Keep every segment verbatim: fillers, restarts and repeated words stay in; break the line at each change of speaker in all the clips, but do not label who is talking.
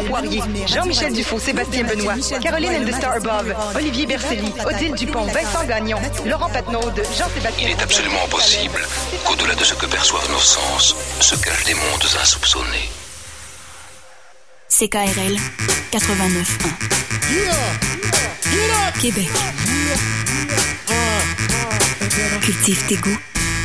Poirier, Jean-Michel Dufault, Sébastien Benoît, Caroline and the Star Above, Olivier Bercelli, Odile Dupont, Vincent Gagnon, Laurent Patnaud, Jean-Sébastien...
Il est absolument possible qu'au-delà de ce que perçoivent nos sens se cachent des mondes insoupçonnés.
C K R L quatre-vingt-neuf un. Québec. Cultive tes goûts.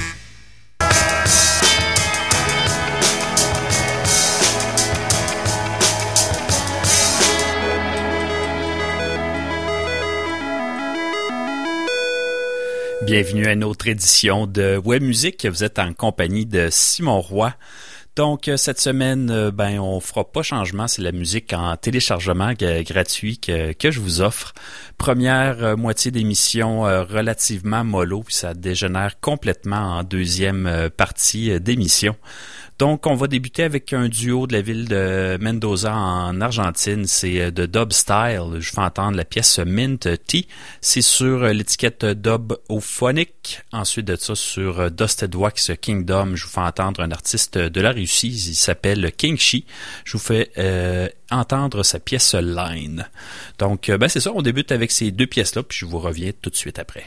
Bienvenue à une autre édition de Web Musique. Vous êtes en compagnie de Simon Roy. Donc, cette semaine, ben, on fera pas changement. C'est la musique en téléchargement g- gratuit que, que je vous offre. Première euh, moitié d'émission euh, relativement mollo, puis ça dégénère complètement en deuxième euh, partie euh, d'émission. Donc, on va débuter avec un duo de la ville de Mendoza en Argentine. C'est de Dub Style. Je fais entendre la pièce Mint Tea. C'est sur l'étiquette Dub Ophonic. Ensuite de ça, sur Dusted Wax Kingdom, je vous fais entendre un artiste de la Russie. Il s'appelle King Shi. Je vous fais euh, entendre sa pièce Line. Donc, ben c'est ça. On débute avec ces deux pièces-là, puis je vous reviens tout de suite après.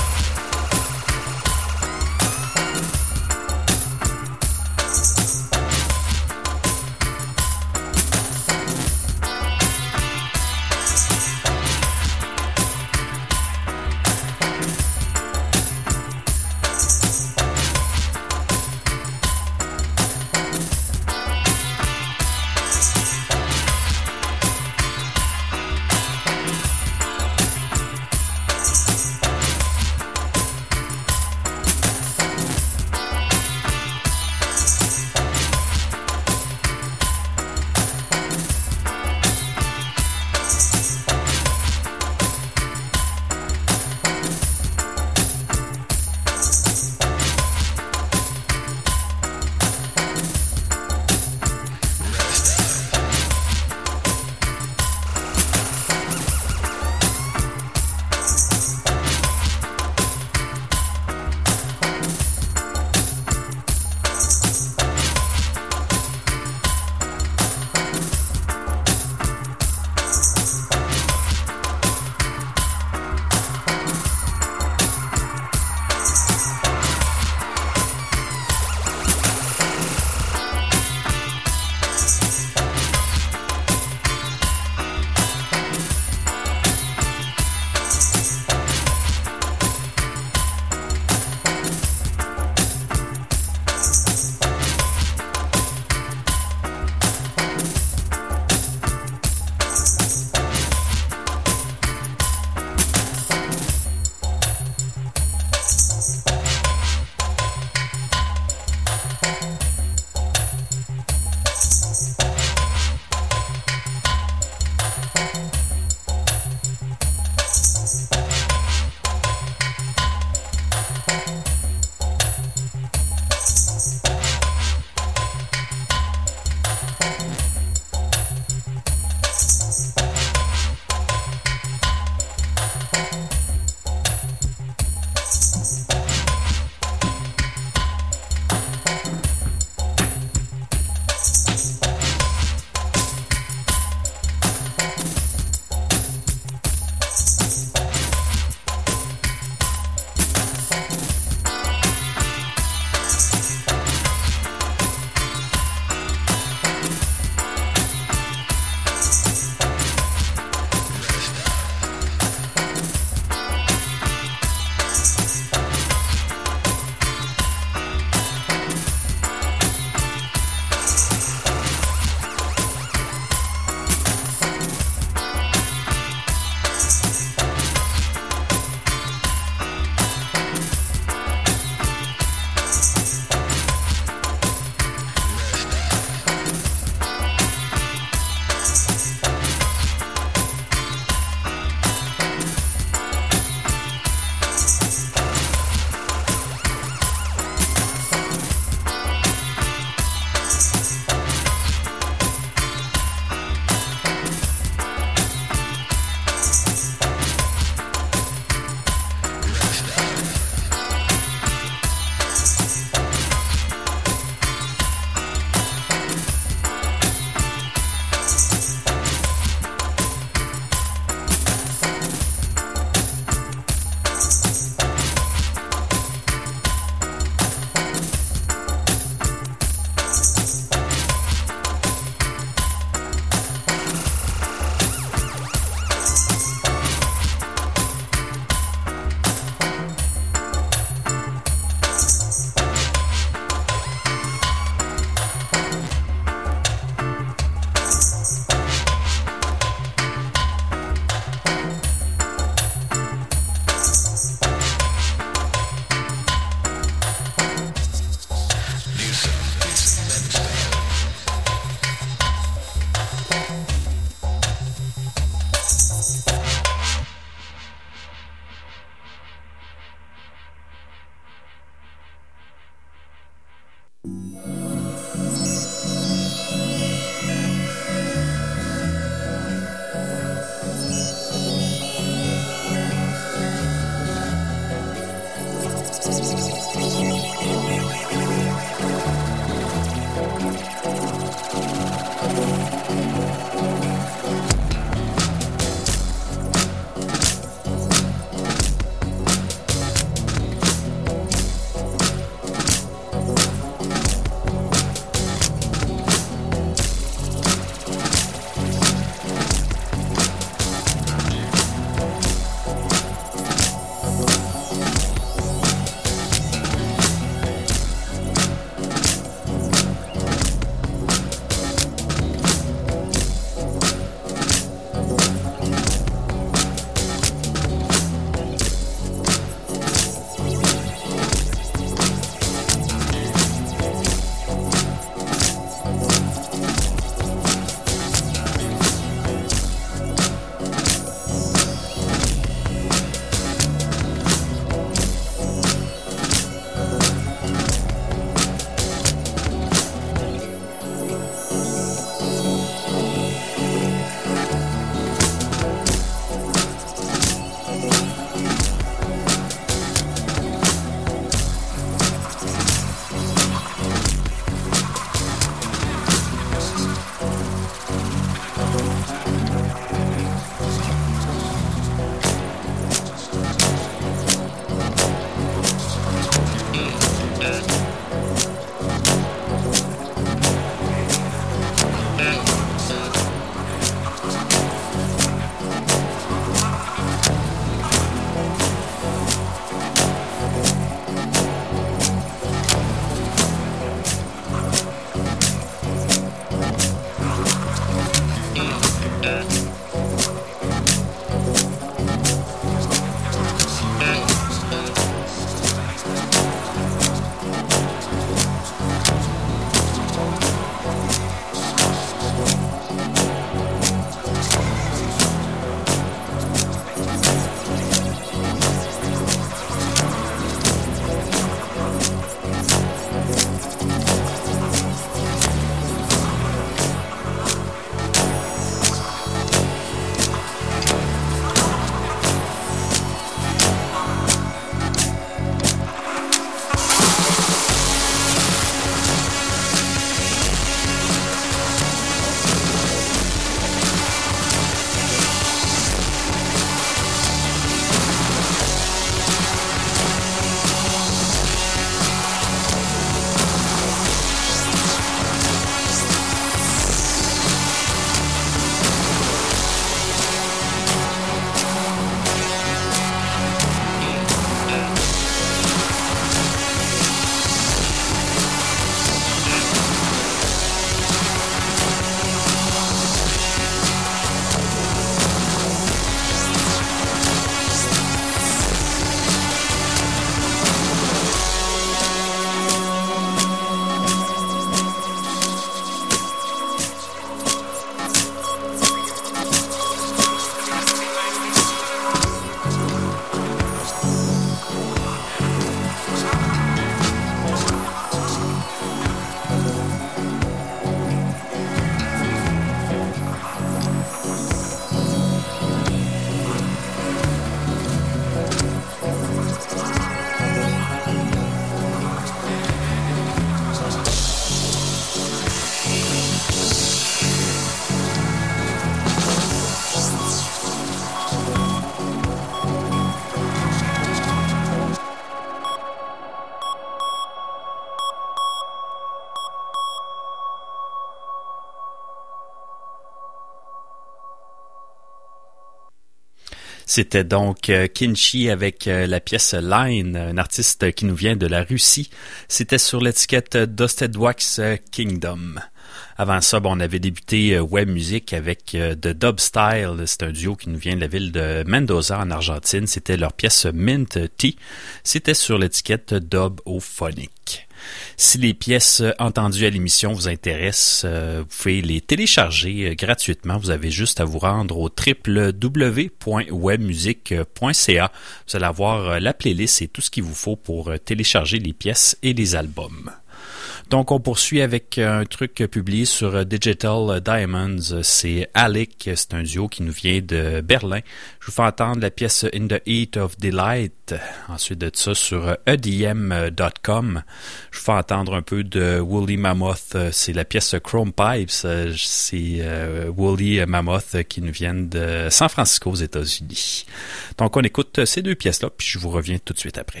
C'était donc euh, Kinchi avec euh, la pièce Line, un artiste qui nous vient de la Russie. C'était sur l'étiquette Dostedwax Kingdom. Avant ça, bon, on avait débuté euh, Web Music avec euh, The Dub Style. C'est un duo qui nous vient de la ville de Mendoza en Argentine. C'était leur pièce Mint Tea. C'était sur l'étiquette Dub-O-Phonic. Si les pièces entendues à l'émission vous intéressent, euh, vous pouvez les télécharger euh, gratuitement. Vous avez juste à vous rendre au w w w point webmusic point c a. Vous allez avoir euh, la playlist et tout ce qu'il vous faut pour euh, télécharger les pièces et les albums. Donc, on poursuit avec un truc publié sur Digital Diamonds. C'est Alec, c'est un duo qui nous vient de Berlin. Je vous fais entendre la pièce In the Heat of Delight. Ensuite de ça, sur e d m dot com. Je vous fais entendre un peu de Woolly Mammoth. C'est la pièce Chrome Pipes. C'est euh, Woolly Mammoth qui nous viennent de San Francisco, aux États-Unis. Donc, on écoute ces deux pièces-là, puis je vous reviens tout de suite après.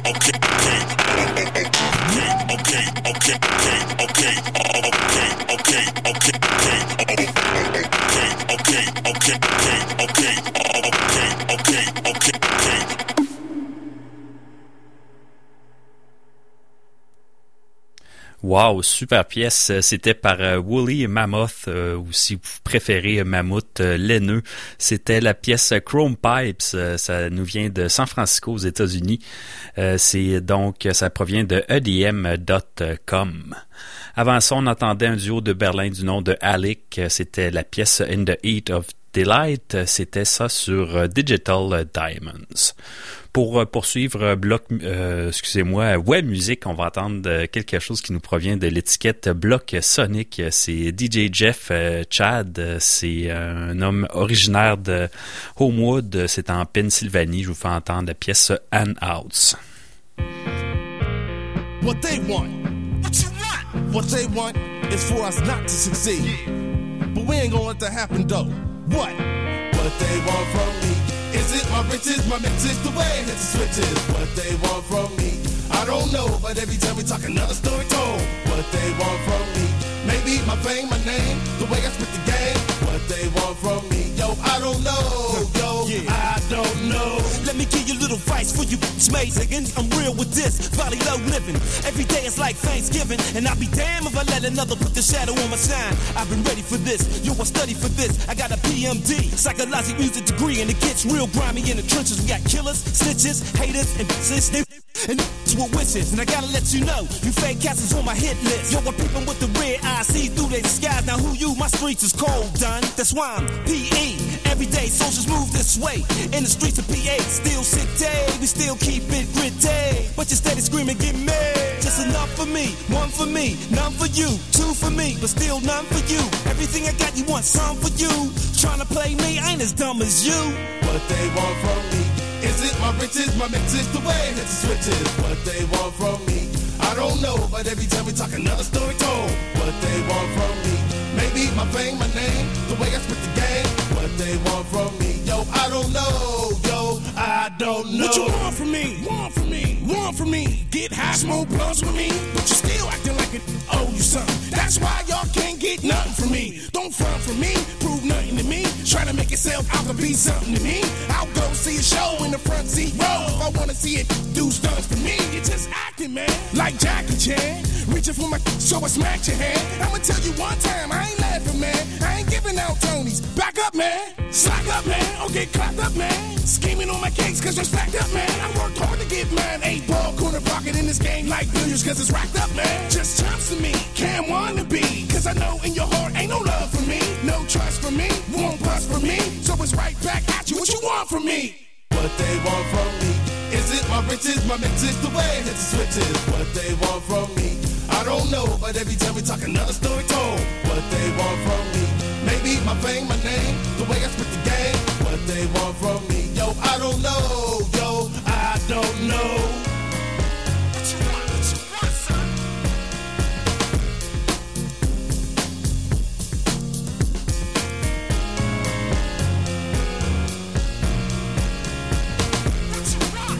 Wow, super pièce. C'était par euh, Woolly Mammoth, euh, ou si vous préférez Mammouth euh, laineux. C'était la pièce Chrome Pipes. Euh, ça nous vient de San Francisco aux États-Unis. Euh, c'est donc, ça provient de E D M dot com. Avant ça, on entendait un duo de Berlin du nom de Alec. C'était la pièce In the Heat of Delight. C'était ça sur Digital Diamonds. Pour poursuivre Bloc, euh, excusez-moi, Web Music, on va entendre quelque chose qui nous provient de l'étiquette Bloc Sonic. C'est D J Jeff euh, Chad. C'est un homme originaire de Homewood. C'est en Pennsylvanie. Je vous fais entendre la pièce An House.
What they want, what you want, what they want is for us not to succeed. Yeah. But we ain't gonna let that happen though. What? What they want from me. Is it my riches, my mixes, the way I hit the switches? What they want from me, I don't know. But every time we talk, another story told. What they want from me, maybe my fame, my name, the way I spit the game. What they want from me, yo, I don't know, yo, yeah. I don't know.
Let me give you a little advice for you mates. Again, I'm real with this, valley low living. Every day is like Thanksgiving, and I'll be damned if I let another put the shadow on my sign. I've been ready for this, yo, I study for this. I got a P M D, psychological music degree, and it gets real grimy in the trenches. We got killers, snitches, haters, and bitches. And with wishes, and I gotta let you know, you fake cats is on my hit list. Yo, I'm peeping with the red eyes, see through their disguise. Now who you? My streets is cold, done. That's why I'm P E. Everyday soldiers move this way. In the streets of P A, still sick day. We still keep it gritty. But you steady screaming, get mad. Just enough for me, one for me, none for you, two for me, but still none for you. Everything I got, you want some for you. Trying to play me, I ain't as dumb as you.
What they want from me, is it my riches, my mixes, the way I hit the switches? What they want from me, I don't know. But every time we talk, another story told. What they want from me, maybe my fame, my name, the way I spit the game. What they want from me, yo, I don't know, yo, I don't know.
What you want from me, want from me, want from me? Get high, smoke blunts with me, but you still acting like it owe you something. That's why y'all can't get nothing from me. Don't front from me, prove nothing to me. Try to make yourself out to be something to me. I'll go see a show in the front seat row. If I wanna see it, do stunts for me. You're just acting, man, like Jackie Chan. Reaching for my so I smacked your hand. I'ma tell you one time, I ain't laughing, man. I ain't giving out Tonys. Back up, man. Slack up, man. Okay, clap up, man. Scheming on my cakes cause you're stacked up, man. I worked hard to get mine. Eight ball corner pocket in this game like billiards cause it's racked up, man. Just chumps to me, can't wanna be. Cause I know in your heart ain't no love for me. No trust for me, won't bust for me. So it's right back at you, what you want from me?
What they want from me, is it my riches, my mixes, the way I hit the switches? What they want from me, I don't know. But every time we talk, another story told. What they want from me, maybe my fame, my name, the way I spit the game. What they want from me, yo, I don't know, yo, I don't know.
What you want, what you want, son? What you want?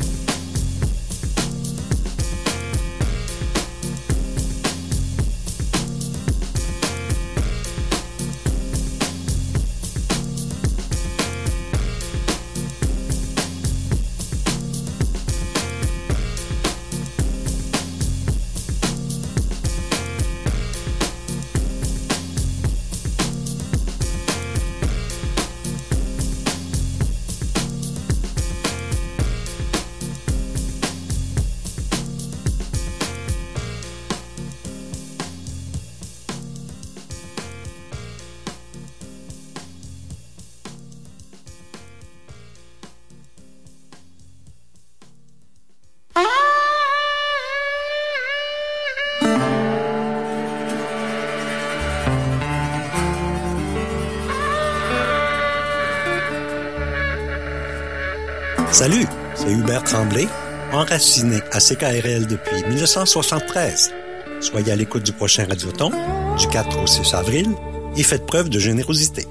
Salut, c'est Hubert Tremblay, enraciné à C K R L depuis dix-neuf cent soixante-treize. Soyez à l'écoute du prochain Radioton, du quatre au six avril, et faites preuve de générosité.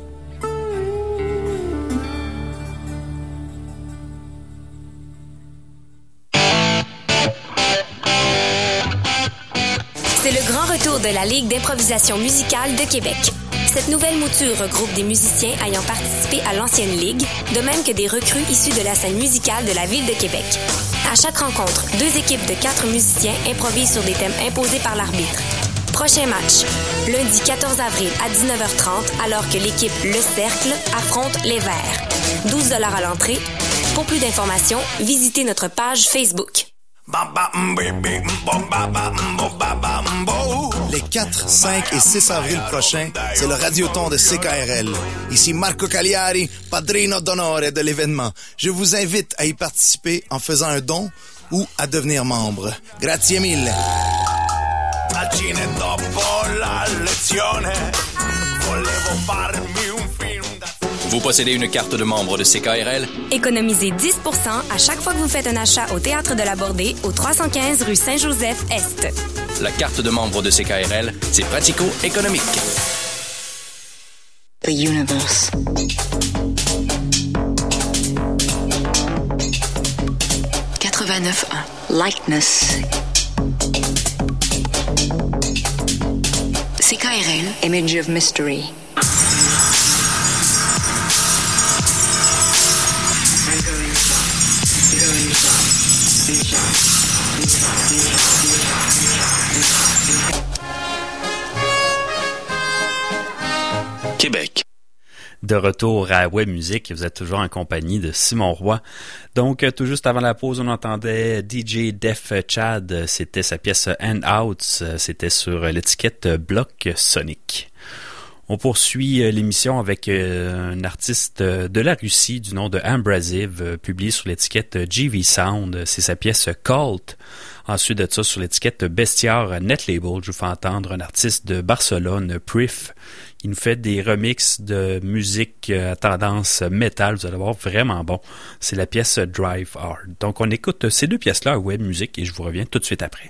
C'est le grand retour de la Ligue d'improvisation musicale de Québec. Cette nouvelle mouture regroupe des musiciens ayant participé à l'ancienne Ligue, de même que des recrues issus de la scène musicale de la Ville de Québec. À chaque rencontre, deux équipes de quatre musiciens improvisent sur des thèmes imposés par l'arbitre. Prochain match, lundi quatorze avril à dix-neuf heures trente, alors que l'équipe Le Cercle affronte les Verts. douze dollars à l'entrée. Pour plus d'informations, visitez notre page Facebook.
Les quatre, cinq et six avril prochains, c'est le Radioton de C K R L. Ici Marco Cagliari, padrino d'honneur de l'événement. Je vous invite à y participer en faisant un don ou à devenir membre. Grazie mille.
Vous possédez une carte de membre de C K R L?
Économisez dix pour cent à chaque fois que vous faites un achat au Théâtre de la Bordée, au trois cent quinze rue Saint-Joseph-Est.
La carte de membre de C K R L, c'est pratico-économique.
The universe. quatre-vingt-neuf un. Lightness. C K R L. Image of Mystery.
Québec.
De retour à Web Musique, vous êtes toujours en compagnie de Simon Roy. Donc, tout juste avant la pause, on entendait D J Def Chad, c'était sa pièce Handouts, c'était sur l'étiquette Bloc Sonic. On poursuit l'émission avec un artiste de la Russie du nom de Ambrasive, publié sur l'étiquette G V Sound, c'est sa pièce Cult. Ensuite de ça, sur l'étiquette Bestiaire Net Label, je vous fais entendre un artiste de Barcelone, Prif. Il nous fait des remixes de musique à tendance métal, vous allez voir, vraiment bon. C'est la pièce Drive Hard. Donc on écoute ces deux pièces-là à Web Musique et je vous reviens tout de suite après.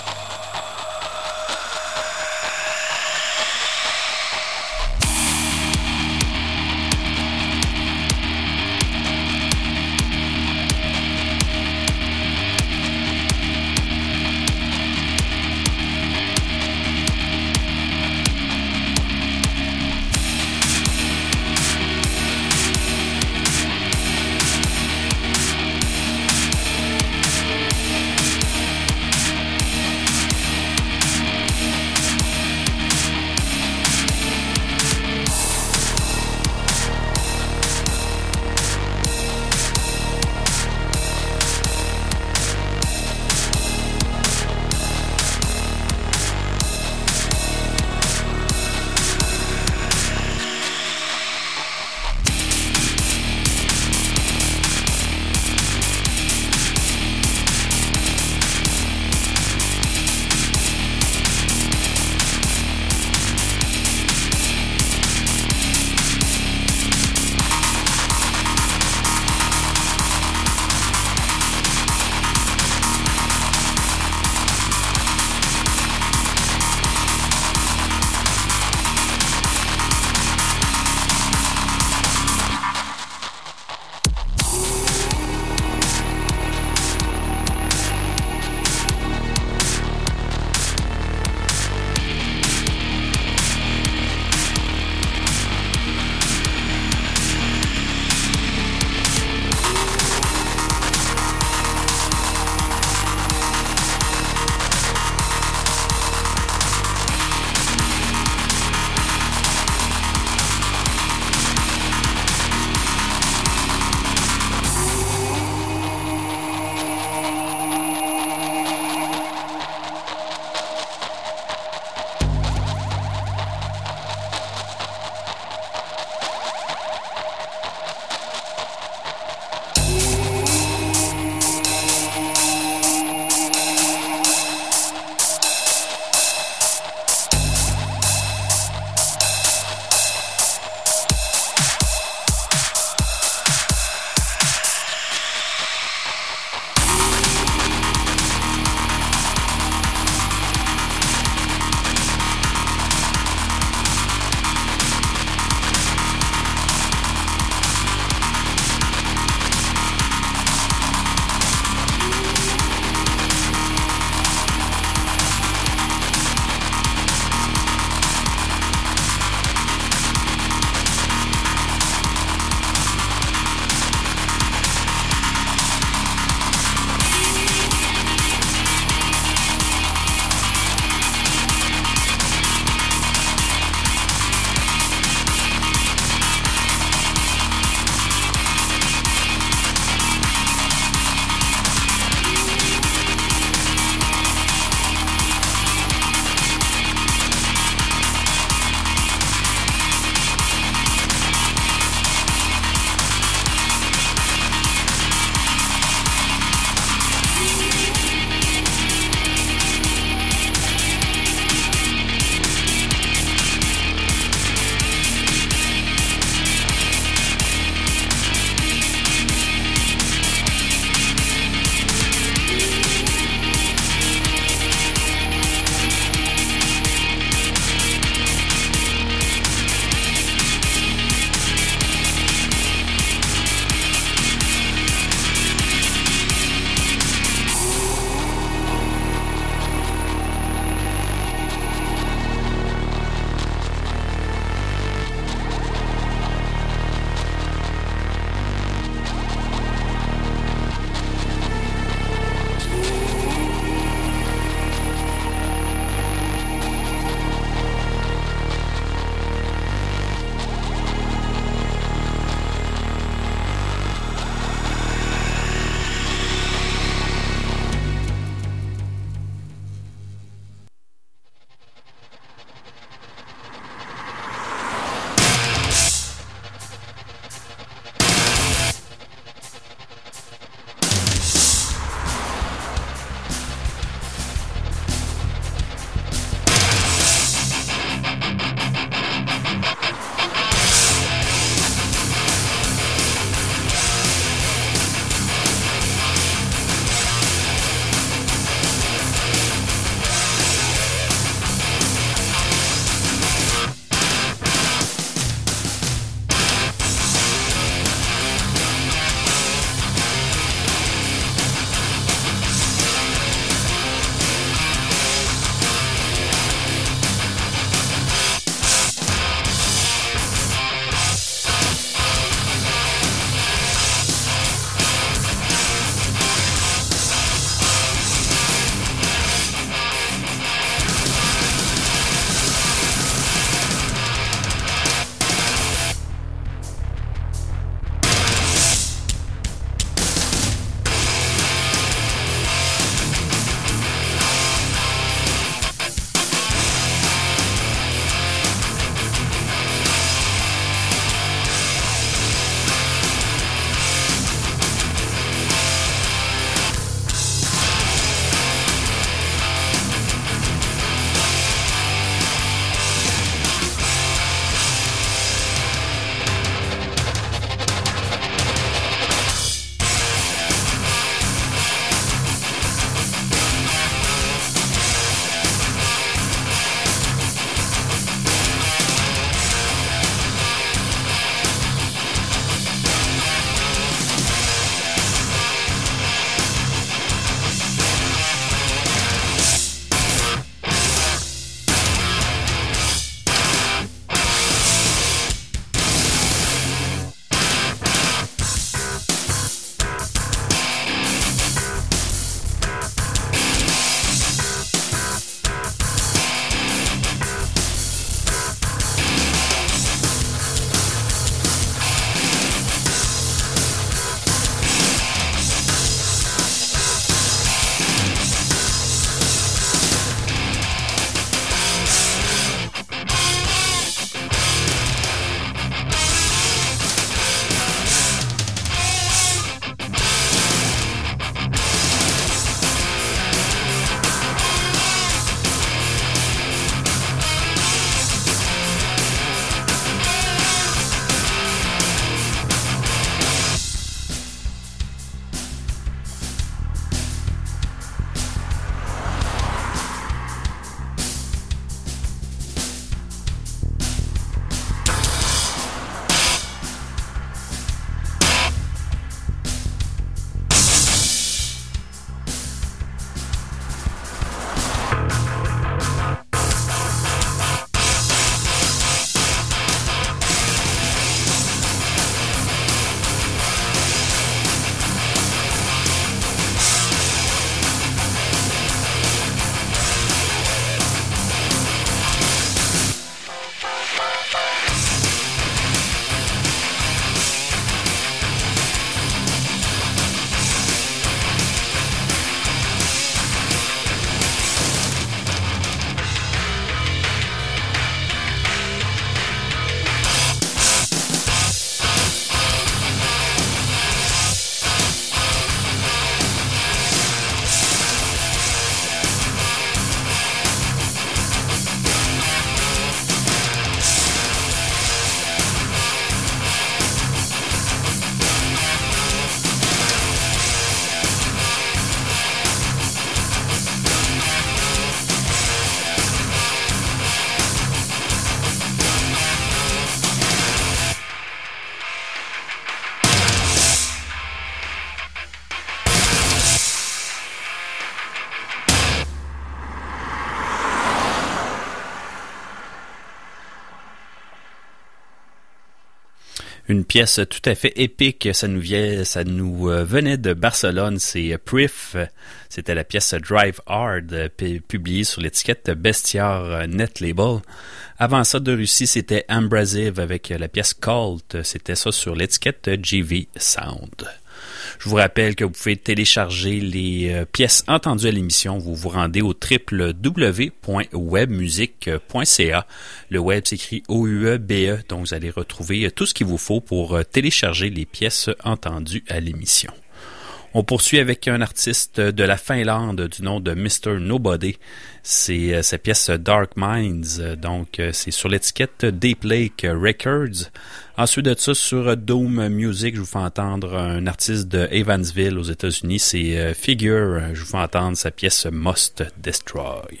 Une pièce tout à fait épique, ça nous vient, ça nous euh, venait de Barcelone, c'est Prif, c'était la pièce Drive Hard, p- publiée sur l'étiquette Bestiaire Net Label. Avant ça, de Russie, c'était Abrasive avec la pièce Cult, c'était ça sur l'étiquette G V Sound. Je vous rappelle que vous pouvez télécharger les euh, pièces entendues à l'émission. Vous vous rendez au w w w point webmusique point c a. Le web s'écrit O U E B E, donc vous allez retrouver tout ce qu'il vous faut pour euh, télécharger les pièces entendues à l'émission. On poursuit avec un artiste de la Finlande du nom de mister Nobody. C'est euh, sa pièce Dark Minds, donc euh, c'est sur l'étiquette Deep Lake Records. Ensuite de ça, sur Doom Music, je vous fais entendre un artiste de Evansville aux États-Unis, c'est euh, Figure. Je vous fais entendre sa pièce Must Destroy.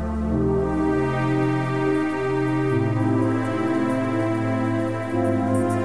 Thank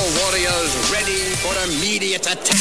warriors ready for immediate attack.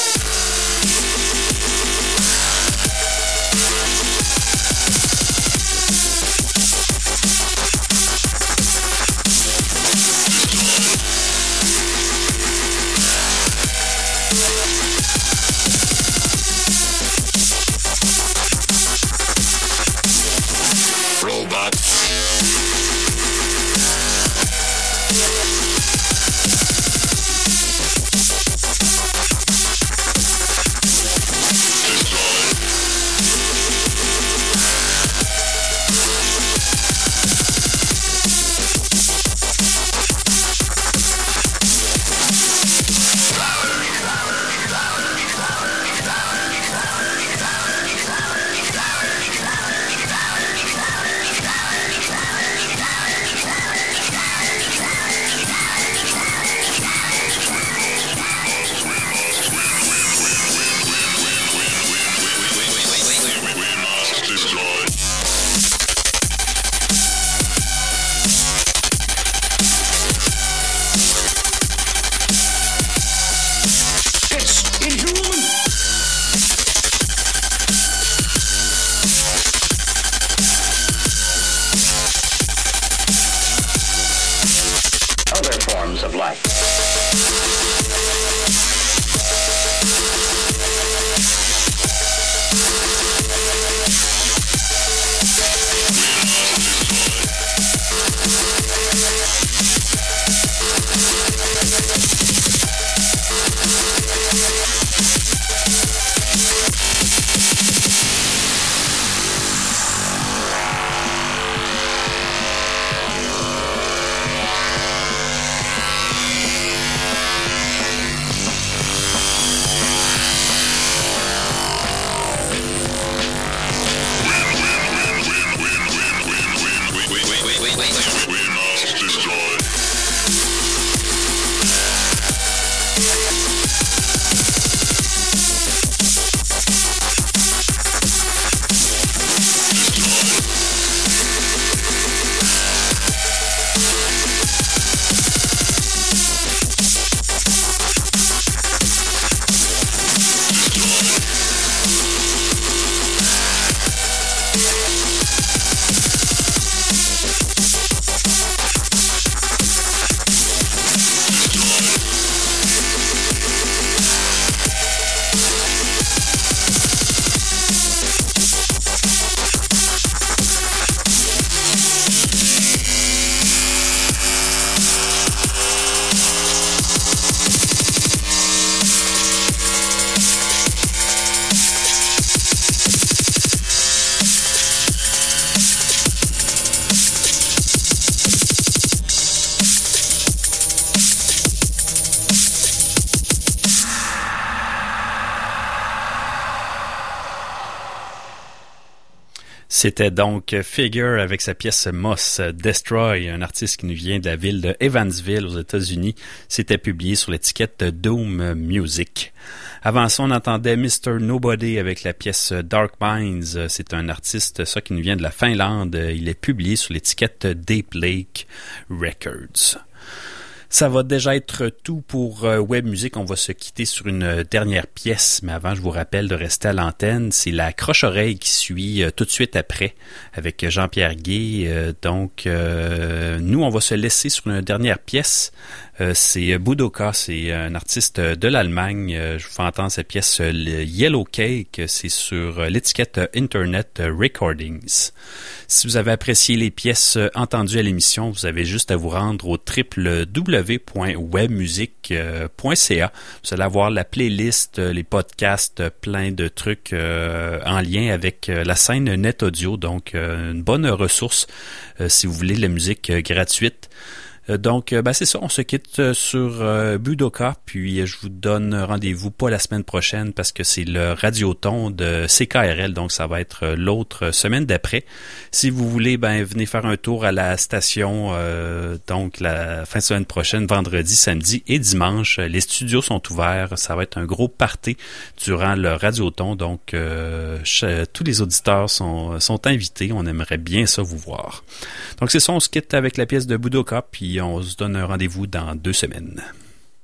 C'était donc Figure avec sa pièce Moss Destroy, un artiste qui nous vient de la ville de Evansville aux États-Unis. C'était publié sur l'étiquette Doom Music. Avant ça, on entendait mister Nobody avec la pièce Dark Minds. C'est un artiste, ça, qui nous vient de la Finlande. Il est publié sur l'étiquette Deep Lake Records. Ça va déjà être tout pour euh, Web Music. On va se quitter sur une euh, dernière pièce, mais avant, je vous rappelle de rester à l'antenne. C'est la croche-oreille qui suit euh, tout de suite après avec Jean-Pierre Guy. Euh, donc, euh, nous, on va se laisser sur une dernière pièce. Euh, c'est Budoka, c'est un artiste de l'Allemagne. Euh, je vous fais entendre cette pièce euh, Yellow Cake. C'est sur euh, l'étiquette Internet Recordings. Si vous avez apprécié les pièces entendues à l'émission, vous avez juste à vous rendre au w w w point webmusic point c a. Vous allez avoir la playlist, les podcasts, plein de trucs euh, en lien avec la scène Net Audio. Donc, euh, une bonne ressource euh, si vous voulez de la musique euh, gratuite. Donc, ben c'est ça, on se quitte sur euh, Budoka, puis je vous donne rendez-vous pas la semaine prochaine parce que c'est le Radioton de C K R L, donc ça va être l'autre semaine d'après. Si vous voulez, ben venez faire un tour à la station, euh, donc la fin de semaine prochaine, vendredi, samedi et dimanche. Les studios sont ouverts, ça va être un gros party durant le Radioton, donc euh, tous les auditeurs sont, sont invités, on aimerait bien ça vous voir. Donc c'est ça, on se quitte avec la pièce de Budoka, puis on se donne un rendez-vous dans deux semaines.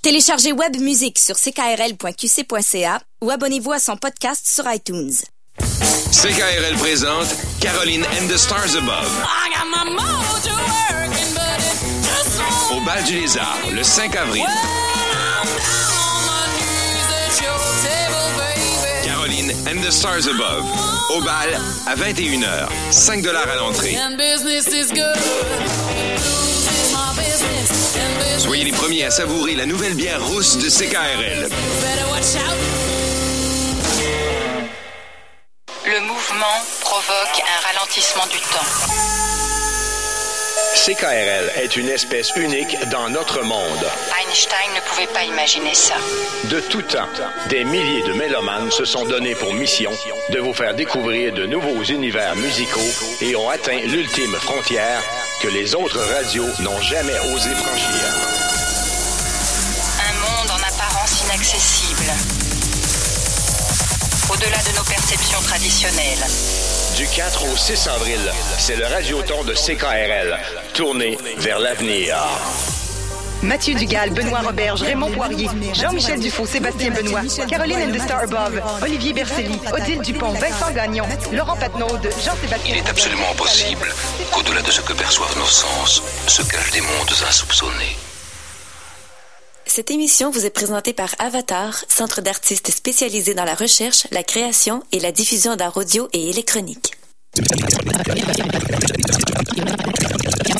Téléchargez Web Musique sur c k r l point q c point c a ou abonnez-vous à son podcast sur iTunes.
C K R L présente Caroline and the Stars Above. Au Bal du Lézard, le cinq avril. Caroline and the Stars Above. Au Bal, à vingt et une heures. cinq dollars à l'entrée. Soyez les premiers à savourer la nouvelle bière rousse de C K R L.
Le mouvement provoque un ralentissement du temps.
C K R L est une espèce unique dans notre monde.
Einstein ne pouvait pas imaginer ça.
De tout temps, des milliers de mélomanes se sont donnés pour mission de vous faire découvrir de nouveaux univers musicaux et ont atteint l'ultime frontière que les autres radios n'ont jamais osé franchir.
Un monde en apparence inaccessible. Au-delà de nos perceptions traditionnelles.
Du quatre au six avril, c'est le Radioton de C K R L, tourné vers l'avenir.
Mathieu Dugal, Benoît Roberge, Raymond Poirier, Jean-Michel Dufault, Sébastien Benoît, Caroline and the Star Above, Olivier Bercelli, Odile Dupont, Vincent Gagnon, Laurent Patnaud, Jean-Sébastien...
Il est absolument possible qu'au-delà de ce que perçoivent nos sens, se cachent des mondes insoupçonnés.
Cette émission vous est présentée par Avatar, centre d'artistes spécialisé dans la recherche, la création et la diffusion d'art audio et électronique.